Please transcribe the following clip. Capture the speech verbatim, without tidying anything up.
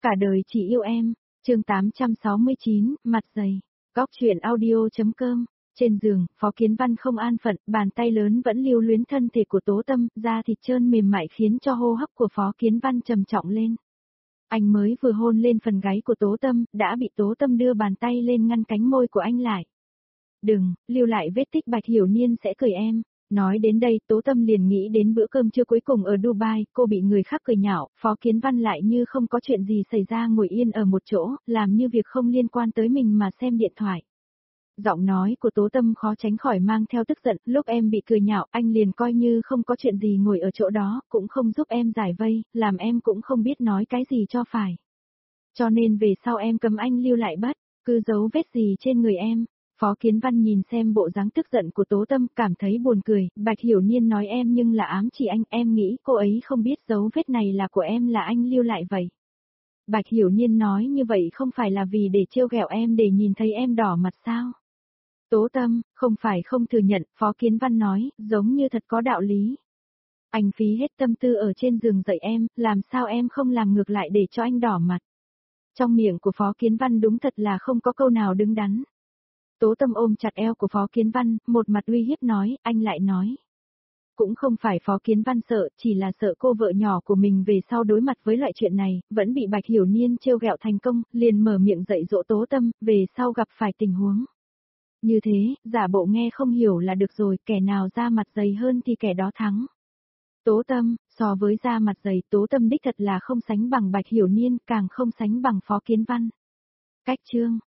Cả đời chỉ yêu em, chương tám trăm sáu mươi chín, mặt dày, góc truyện audio.com. Trên giường, Phó Kiến Văn không an phận, bàn tay lớn vẫn lưu luyến thân thể của Tố Tâm, da thịt trơn mềm mại khiến cho hô hấp của Phó Kiến Văn trầm trọng lên. Anh mới vừa hôn lên phần gáy của Tố Tâm, đã bị Tố Tâm đưa bàn tay lên ngăn cánh môi của anh lại. Đừng, lưu lại vết tích Bạch Hiểu Niên sẽ cười em. Nói đến đây, Tố Tâm liền nghĩ đến bữa cơm trưa cuối cùng ở Dubai, cô bị người khác cười nhạo, Phó Kiến Văn lại như không có chuyện gì xảy ra ngồi yên ở một chỗ, làm như việc không liên quan tới mình mà xem điện thoại. Giọng nói của Tố Tâm khó tránh khỏi mang theo tức giận, lúc em bị cười nhạo, anh liền coi như không có chuyện gì ngồi ở chỗ đó, cũng không giúp em giải vây, làm em cũng không biết nói cái gì cho phải. Cho nên về sau em cấm anh lưu lại bất cứ dấu vết gì trên người em. Phó Kiến Văn nhìn xem bộ dáng tức giận của Tố Tâm, cảm thấy buồn cười, Bạch Hiểu Niên nói em nhưng là ám chỉ anh, em nghĩ cô ấy không biết dấu vết này là của em là anh lưu lại vậy. Bạch Hiểu Niên nói như vậy không phải là vì để trêu ghẹo em để nhìn thấy em đỏ mặt sao? Tố Tâm, không phải không thừa nhận, Phó Kiến Văn nói, giống như thật có đạo lý. Anh phí hết tâm tư ở trên giường dạy em, làm sao em không làm ngược lại để cho anh đỏ mặt? Trong miệng của Phó Kiến Văn đúng thật là không có câu nào đứng đắn. Tố Tâm ôm chặt eo của Phó Kiến Văn, một mặt uy hiếp nói, anh lại nói. Cũng không phải Phó Kiến Văn sợ, chỉ là sợ cô vợ nhỏ của mình về sau đối mặt với loại chuyện này, vẫn bị Bạch Hiểu Niên trêu ghẹo thành công, liền mở miệng dạy dỗ Tố Tâm, về sau gặp phải tình huống. Như thế, giả bộ nghe không hiểu là được rồi, kẻ nào da mặt dày hơn thì kẻ đó thắng. Tố Tâm, so với da mặt dày, Tố Tâm đích thật là không sánh bằng Bạch Hiểu Niên, càng không sánh bằng Phó Kiến Văn. Cách chương